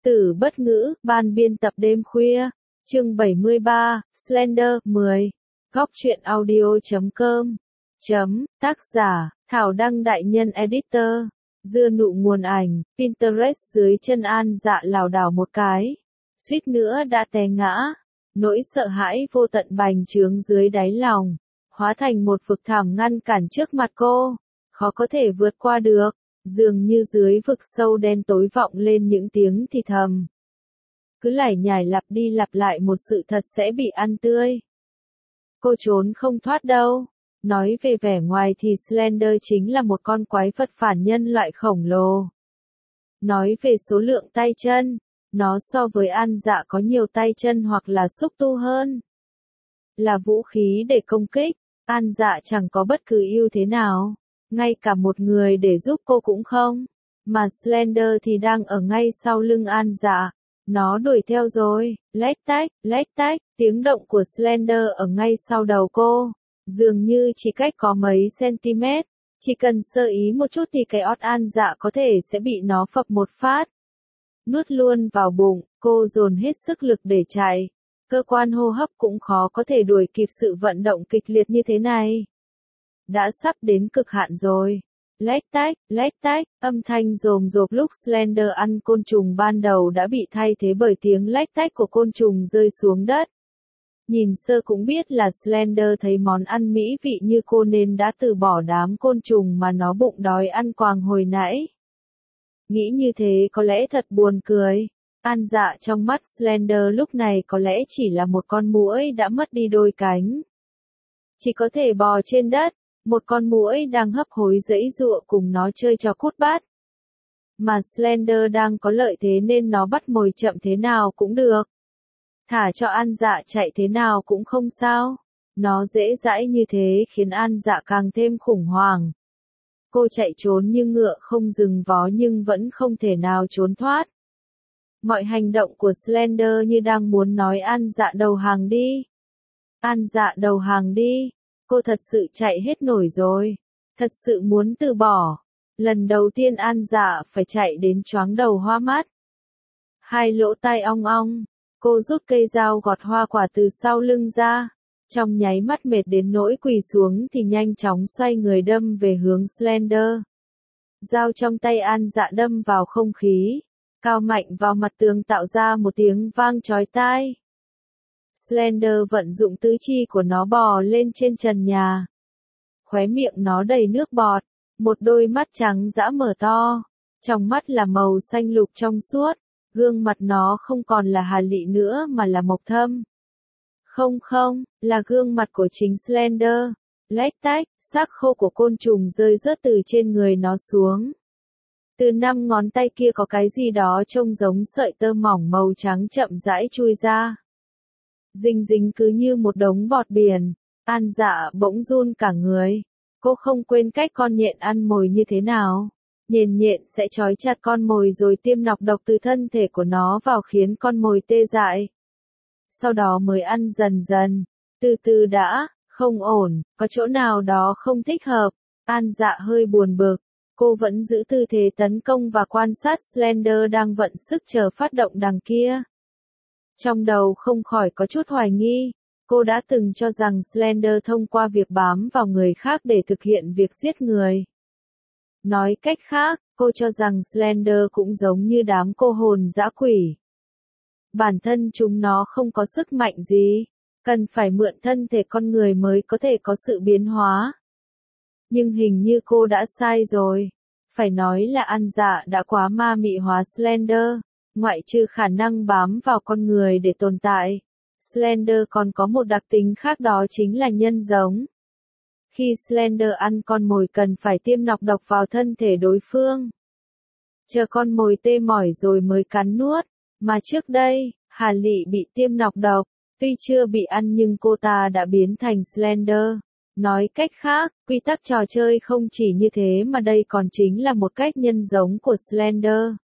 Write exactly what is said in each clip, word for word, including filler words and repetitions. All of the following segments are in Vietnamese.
Tử bất ngữ, ban biên tập đêm khuya, chương bảy mươi ba, Slender, mười, góc truyện audio chấm com, chấm, tác giả, Thảo Đăng đại nhân editor, dưa nụ nguồn ảnh, Pinterest dưới chân An Dạ lảo đảo một cái, suýt nữa đã té ngã, nỗi sợ hãi vô tận bành trướng dưới đáy lòng, hóa thành một vực thẳm ngăn cản trước mặt cô, khó có thể vượt qua được. Dường như dưới vực sâu đen tối vọng lên những tiếng thì thầm. Cứ lải nhải lặp đi lặp lại một sự thật sẽ bị ăn tươi. Cô trốn không thoát đâu. Nói về vẻ ngoài thì Slender chính là một con quái vật phản nhân loại khổng lồ. Nói về số lượng tay chân, nó so với An Dạ có nhiều tay chân hoặc là xúc tu hơn. Là vũ khí để công kích, An Dạ chẳng có bất cứ ưu thế nào. Ngay cả một người để giúp cô cũng không. Mà Slender thì đang ở ngay sau lưng An Dạ. Nó đuổi theo rồi, lách tách, lách tách, tiếng động của Slender ở ngay sau đầu cô. Dường như chỉ cách có mấy cm. Chỉ cần sơ ý một chút thì cái ót An Dạ có thể sẽ bị nó phập một phát. Nuốt luôn vào bụng, cô dồn hết sức lực để chạy. Cơ quan hô hấp cũng khó có thể đuổi kịp sự vận động kịch liệt như thế này. Đã sắp đến cực hạn rồi. Lách tách, lách tách, âm thanh rồm rộp lúc Slender ăn côn trùng ban đầu đã bị thay thế bởi tiếng lách tách của côn trùng rơi xuống đất. Nhìn sơ cũng biết là Slender thấy món ăn mỹ vị như cô nên đã từ bỏ đám côn trùng mà nó bụng đói ăn quàng hồi nãy. Nghĩ như thế có lẽ thật buồn cười. An Dạ trong mắt Slender lúc này có lẽ chỉ là một con muỗi đã mất đi đôi cánh. Chỉ có thể bò trên đất. Một con muỗi đang hấp hối giãy giụa cùng nó chơi trò cút bát. Mà Slender đang có lợi thế nên nó bắt mồi chậm thế nào cũng được. Thả cho An Dạ chạy thế nào cũng không sao. Nó dễ dãi như thế khiến An Dạ càng thêm khủng hoảng. Cô chạy trốn như ngựa không dừng vó nhưng vẫn không thể nào trốn thoát. Mọi hành động của Slender như đang muốn nói An Dạ đầu hàng đi. An Dạ đầu hàng đi. Cô thật sự chạy hết nổi rồi. Thật sự muốn từ bỏ. Lần đầu tiên An Dạ phải chạy đến choáng đầu hoa mắt. Hai lỗ tai ong ong. Cô rút cây dao gọt hoa quả từ sau lưng ra. Trong nháy mắt mệt đến nỗi quỳ xuống thì nhanh chóng xoay người đâm về hướng Slender. Dao trong tay An Dạ đâm vào không khí. Cao mạnh vào mặt tường tạo ra một tiếng vang chói tai. Slender vận dụng tứ chi của nó bò lên trên trần nhà. Khóe miệng nó đầy nước bọt, một đôi mắt trắng dã mở to, trong mắt là màu xanh lục trong suốt, gương mặt nó không còn là hà lị nữa mà là mộc thâm. Không không, là gương mặt của chính Slender. Lách tách, xác khô của côn trùng rơi rớt từ trên người nó xuống. Từ năm ngón tay kia có cái gì đó trông giống sợi tơ mỏng màu trắng chậm rãi chui ra. Dinh dính cứ như một đống bọt biển. An Dạ bỗng run cả người. Cô không quên cách con nhện ăn mồi như thế nào. Nhện nhện sẽ trói chặt con mồi rồi tiêm nọc độc từ thân thể của nó vào khiến con mồi tê dại. Sau đó mới ăn dần dần. Từ từ đã, không ổn, có chỗ nào đó không thích hợp. An Dạ hơi buồn bực. Cô vẫn giữ tư thế tấn công và quan sát Slender đang vận sức chờ phát động đằng kia. Trong đầu không khỏi có chút hoài nghi, cô đã từng cho rằng Slender thông qua việc bám vào người khác để thực hiện việc giết người. Nói cách khác, cô cho rằng Slender cũng giống như đám cô hồn dã quỷ. Bản thân chúng nó không có sức mạnh gì, cần phải mượn thân thể con người mới có thể có sự biến hóa. Nhưng hình như cô đã sai rồi. Phải nói là An Dạ đã quá ma mị hóa Slender. Ngoại trừ khả năng bám vào con người để tồn tại, Slender còn có một đặc tính khác đó chính là nhân giống. Khi Slender ăn con mồi cần phải tiêm nọc độc vào thân thể đối phương. Chờ con mồi tê mỏi rồi mới cắn nuốt, mà trước đây, Hà Lị bị tiêm nọc độc, tuy chưa bị ăn nhưng cô ta đã biến thành Slender. Nói cách khác, quy tắc trò chơi không chỉ như thế mà đây còn chính là một cách nhân giống của Slender.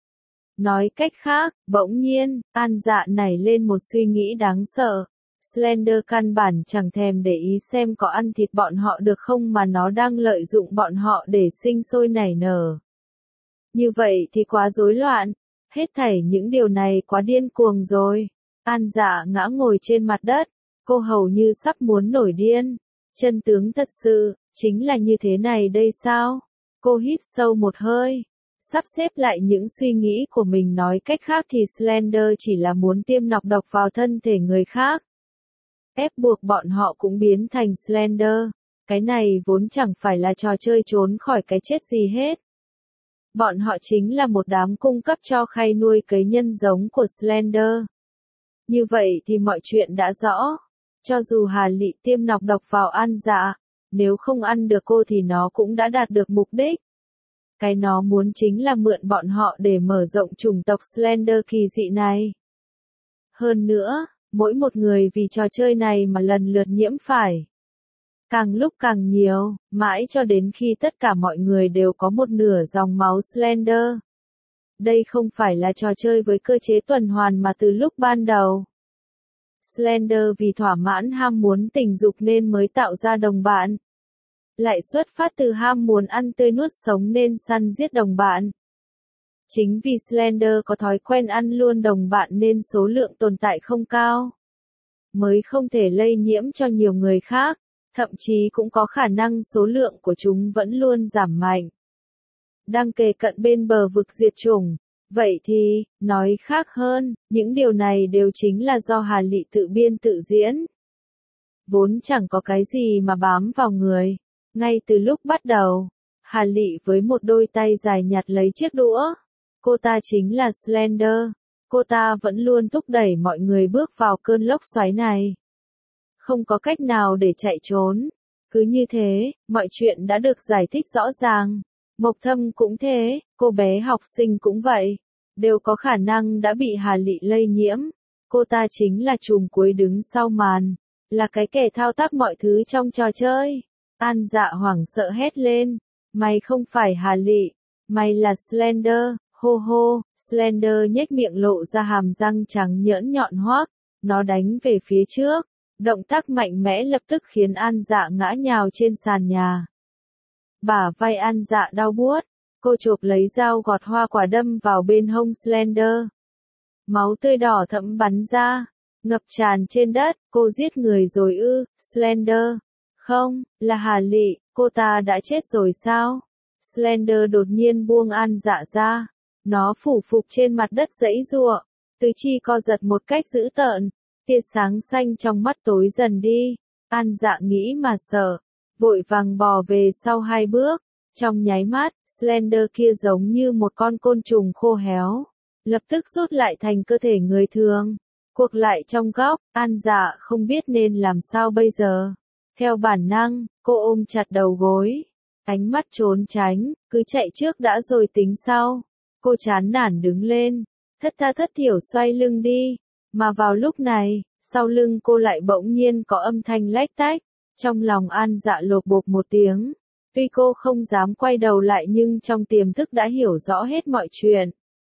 Nói cách khác, bỗng nhiên, An Dạ nảy lên một suy nghĩ đáng sợ. Slender căn bản chẳng thèm để ý xem có ăn thịt bọn họ được không mà nó đang lợi dụng bọn họ để sinh sôi nảy nở. Như vậy thì quá rối loạn. Hết thảy những điều này quá điên cuồng rồi. An Dạ ngã ngồi trên mặt đất, cô hầu như sắp muốn nổi điên. Chân tướng thật sự, chính là như thế này đây sao? Cô hít sâu một hơi, sắp xếp lại những suy nghĩ của mình, nói cách khác thì Slender chỉ là muốn tiêm nọc độc vào thân thể người khác. Ép buộc bọn họ cũng biến thành Slender. Cái này vốn chẳng phải là trò chơi trốn khỏi cái chết gì hết. Bọn họ chính là một đám cung cấp cho khay nuôi cấy nhân giống của Slender. Như vậy thì mọi chuyện đã rõ. Cho dù Hà Lị tiêm nọc độc vào An Dạ, nếu không ăn được cô thì nó cũng đã đạt được mục đích. Cái nó muốn chính là mượn bọn họ để mở rộng chủng tộc Slender kỳ dị này. Hơn nữa, mỗi một người vì trò chơi này mà lần lượt nhiễm phải. Càng lúc càng nhiều, mãi cho đến khi tất cả mọi người đều có một nửa dòng máu Slender. Đây không phải là trò chơi với cơ chế tuần hoàn mà từ lúc ban đầu. Slender vì thỏa mãn ham muốn tình dục nên mới tạo ra đồng bạn. Lại xuất phát từ ham muốn ăn tươi nuốt sống nên săn giết đồng bạn. Chính vì Slender có thói quen ăn luôn đồng bạn nên số lượng tồn tại không cao. Mới không thể lây nhiễm cho nhiều người khác, thậm chí cũng có khả năng số lượng của chúng vẫn luôn giảm mạnh. Đang kề cận bên bờ vực diệt chủng. Vậy thì, nói khác hơn, những điều này đều chính là do Hà Lị tự biên tự diễn. Vốn chẳng có cái gì mà bám vào người. Ngay từ lúc bắt đầu, Hà Lị với một đôi tay dài nhặt lấy chiếc đũa. Cô ta chính là Slender. Cô ta vẫn luôn thúc đẩy mọi người bước vào cơn lốc xoáy này. Không có cách nào để chạy trốn. Cứ như thế, mọi chuyện đã được giải thích rõ ràng. Mộc Thâm cũng thế, cô bé học sinh cũng vậy. Đều có khả năng đã bị Hà Lị lây nhiễm. Cô ta chính là trùm cuối đứng sau màn. Là cái kẻ thao tác mọi thứ trong trò chơi. An Dạ hoảng sợ hét lên. Mày không phải Hà Lị. Mày là Slender. Hô hô, Slender nhếch miệng lộ ra hàm răng trắng nhỡn nhọn hoác. Nó đánh về phía trước. Động tác mạnh mẽ lập tức khiến An Dạ ngã nhào trên sàn nhà. Bả vai An Dạ đau buốt. Cô chộp lấy dao gọt hoa quả đâm vào bên hông Slender. Máu tươi đỏ thẫm bắn ra. Ngập tràn trên đất. Cô giết người rồi ư, Slender. Không, là Hà Lị, cô ta đã chết rồi sao? Slender đột nhiên buông An Dạ ra. Nó phủ phục trên mặt đất giãy giụa. Tứ chi co giật một cách dữ tợn. Tia sáng xanh trong mắt tối dần đi. An Dạ nghĩ mà sợ. Vội vàng bò về sau hai bước. Trong nháy mắt, Slender kia giống như một con côn trùng khô héo. Lập tức rút lại thành cơ thể người thường. Cuộc lại trong góc, An Dạ không biết nên làm sao bây giờ. Theo bản năng, cô ôm chặt đầu gối. Ánh mắt trốn tránh, cứ chạy trước đã rồi tính sau. Cô chán nản đứng lên. Thất tha thất thiểu xoay lưng đi. Mà vào lúc này, sau lưng cô lại bỗng nhiên có âm thanh lách tách. Trong lòng An Dạ lột bột một tiếng. Tuy cô không dám quay đầu lại nhưng trong tiềm thức đã hiểu rõ hết mọi chuyện.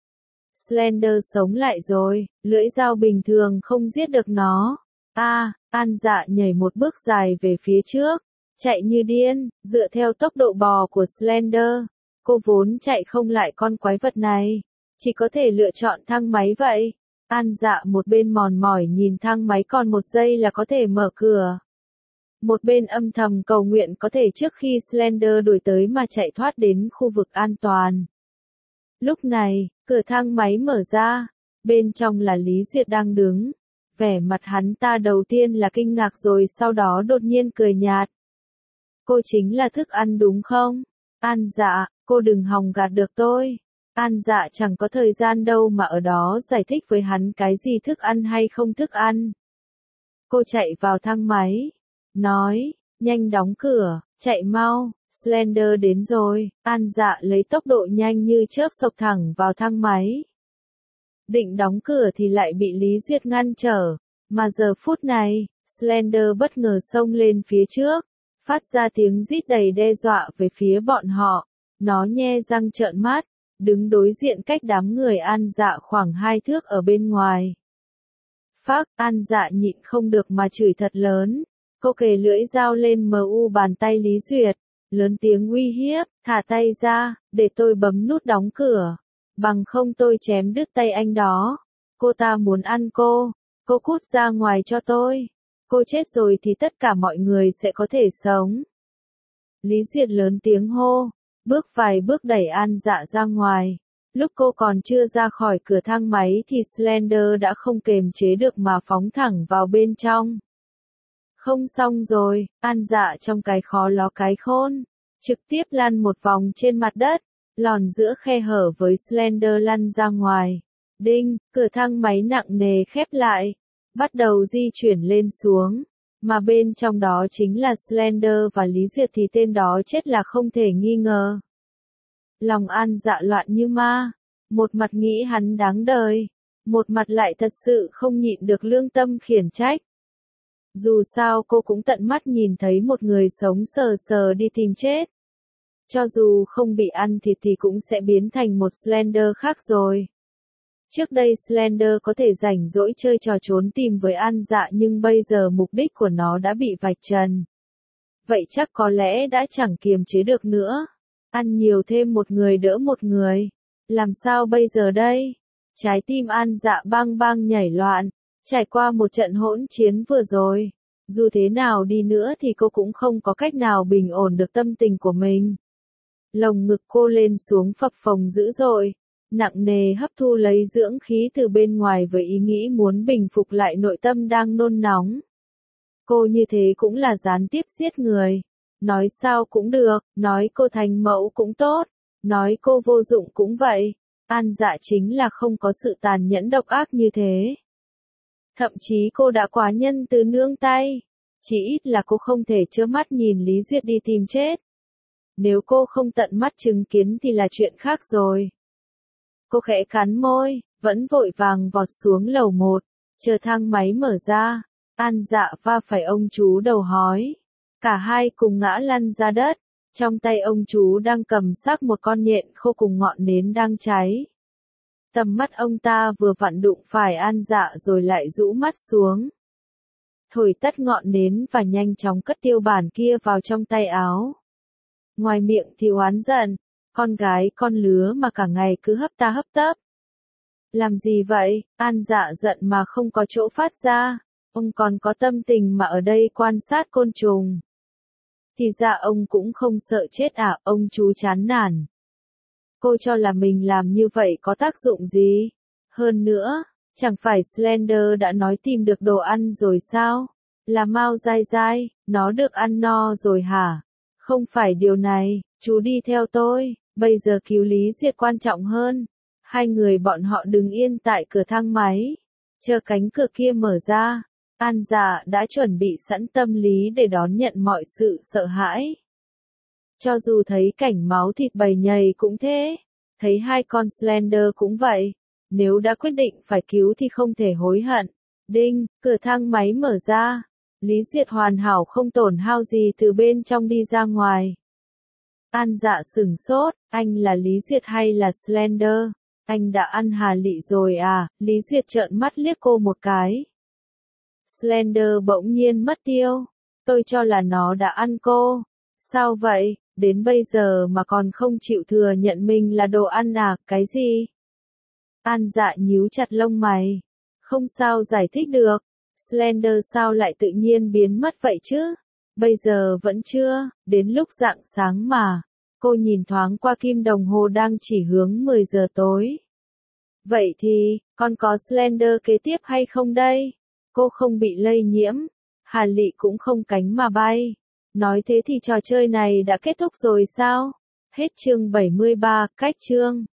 Slender sống lại rồi, lưỡi dao bình thường không giết được nó. A, à, An Dạ nhảy một bước dài về phía trước, chạy như điên, dựa theo tốc độ bò của Slender. Cô vốn chạy không lại con quái vật này, chỉ có thể lựa chọn thang máy vậy. An Dạ một bên mòn mỏi nhìn thang máy còn một giây là có thể mở cửa. Một bên âm thầm cầu nguyện có thể trước khi Slender đuổi tới mà chạy thoát đến khu vực an toàn. Lúc này, cửa thang máy mở ra, bên trong là Lý Duyệt đang đứng. Vẻ mặt hắn ta đầu tiên là kinh ngạc rồi sau đó đột nhiên cười nhạt. Cô chính là thức ăn đúng không? An Dạ, cô đừng hòng gạt được tôi. An Dạ chẳng có thời gian đâu mà ở đó giải thích với hắn cái gì thức ăn hay không thức ăn. Cô chạy vào thang máy. Nói, nhanh đóng cửa, chạy mau, Slender đến rồi. An Dạ lấy tốc độ nhanh như chớp xộc thẳng vào thang máy. Định đóng cửa thì lại bị Lý Duyệt ngăn trở. Mà giờ phút này, Slender bất ngờ xông lên phía trước, phát ra tiếng rít đầy đe dọa về phía bọn họ. Nó nhe răng trợn mắt, đứng đối diện cách đám người An Dạ khoảng hai thước ở bên ngoài. Phác, An Dạ nhịn không được mà chửi thật lớn. Cô kề lưỡi dao lên mờ u bàn tay Lý Duyệt, lớn tiếng uy hiếp, thả tay ra, để tôi bấm nút đóng cửa. Bằng không tôi chém đứt tay anh đó. Cô ta muốn ăn cô. Cô cút ra ngoài cho tôi. Cô chết rồi thì tất cả mọi người sẽ có thể sống. Lý Duyệt lớn tiếng hô. Bước vài bước đẩy An Dạ ra ngoài. Lúc cô còn chưa ra khỏi cửa thang máy thì Slender đã không kềm chế được mà phóng thẳng vào bên trong. Không xong rồi, An Dạ trong cái khó ló cái khôn. Trực tiếp lăn một vòng trên mặt đất. Lòn giữa khe hở với Slender lăn ra ngoài. Đinh, cửa thang máy nặng nề khép lại. Bắt đầu di chuyển lên xuống. Mà bên trong đó chính là Slender và Lý Duyệt thì tên đó chết là không thể nghi ngờ. Lòng An Dạ loạn như ma. Một mặt nghĩ hắn đáng đời. Một mặt lại thật sự không nhịn được lương tâm khiển trách. Dù sao cô cũng tận mắt nhìn thấy một người sống sờ sờ đi tìm chết. Cho dù không bị ăn thịt thì cũng sẽ biến thành một Slender khác rồi. Trước đây Slender có thể rảnh rỗi chơi trò trốn tìm với An Dạ nhưng bây giờ mục đích của nó đã bị vạch trần. Vậy chắc có lẽ đã chẳng kiềm chế được nữa. Ăn nhiều thêm một người đỡ một người. Làm sao bây giờ đây? Trái tim An Dạ bang bang nhảy loạn. Trải qua một trận hỗn chiến vừa rồi. Dù thế nào đi nữa thì cô cũng không có cách nào bình ổn được tâm tình của mình. Lồng ngực cô lên xuống phập phồng dữ dội. Nặng nề hấp thu lấy dưỡng khí từ bên ngoài với ý nghĩ muốn bình phục lại nội tâm đang nôn nóng. Cô như thế cũng là gián tiếp giết người. Nói sao cũng được, nói cô thành mẫu cũng tốt, nói cô vô dụng cũng vậy. An Dạ chính là không có sự tàn nhẫn độc ác như thế. Thậm chí cô đã quá nhân từ nương tay. Chỉ ít là cô không thể trơ mắt nhìn Lý Duyệt đi tìm chết. Nếu cô không tận mắt chứng kiến thì là chuyện khác rồi. Cô khẽ cắn môi, vẫn vội vàng vọt xuống lầu một, chờ thang máy mở ra. An Dạ va phải ông chú đầu hói. Cả hai cùng ngã lăn ra đất. Trong tay ông chú đang cầm xác một con nhện khô cùng ngọn nến đang cháy. Tầm mắt ông ta vừa vặn đụng phải An Dạ rồi lại rũ mắt xuống. Thổi tắt ngọn nến và nhanh chóng cất tiêu bản kia vào trong tay áo. Ngoài miệng thì oán giận, con gái con lứa mà cả ngày cứ hấp ta hấp tấp. Làm gì vậy? An Dạ giận mà không có chỗ phát ra. Ông còn có tâm tình mà ở đây quan sát côn trùng. Thì ra ông cũng không sợ chết à, ông chú chán nản. Cô cho là mình làm như vậy có tác dụng gì? Hơn nữa, chẳng phải Slender đã nói tìm được đồ ăn rồi sao? Là Mao dai dai, nó được ăn no rồi hả? Không phải điều này, chú đi theo tôi, bây giờ cứu Lý Duyệt quan trọng hơn. Hai người bọn họ đứng yên tại cửa thang máy, chờ cánh cửa kia mở ra. An Dạ đã chuẩn bị sẵn tâm lý để đón nhận mọi sự sợ hãi. Cho dù thấy cảnh máu thịt bầy nhầy cũng thế, thấy hai con Slender cũng vậy. Nếu đã quyết định phải cứu thì không thể hối hận. Đinh, cửa thang máy mở ra. Lý Duyệt hoàn hảo không tổn hao gì từ bên trong đi ra ngoài. An Dạ sửng sốt, anh là Lý Duyệt hay là Slender? Anh đã ăn Hà Lị rồi à? Lý Duyệt trợn mắt liếc cô một cái. Slender bỗng nhiên mất tiêu. Tôi cho là nó đã ăn cô. Sao vậy? Đến bây giờ mà còn không chịu thừa nhận mình là đồ ăn à? Cái gì? An Dạ nhíu chặt lông mày. Không sao giải thích được. Slender sao lại tự nhiên biến mất vậy chứ? Bây giờ vẫn chưa, đến lúc rạng sáng mà. Cô nhìn thoáng qua kim đồng hồ đang chỉ hướng mười giờ tối. Vậy thì, còn có Slender kế tiếp hay không đây? Cô không bị lây nhiễm. Hà Lị cũng không cánh mà bay. Nói thế thì trò chơi này đã kết thúc rồi sao? Hết chương bảy mươi ba, cách chương.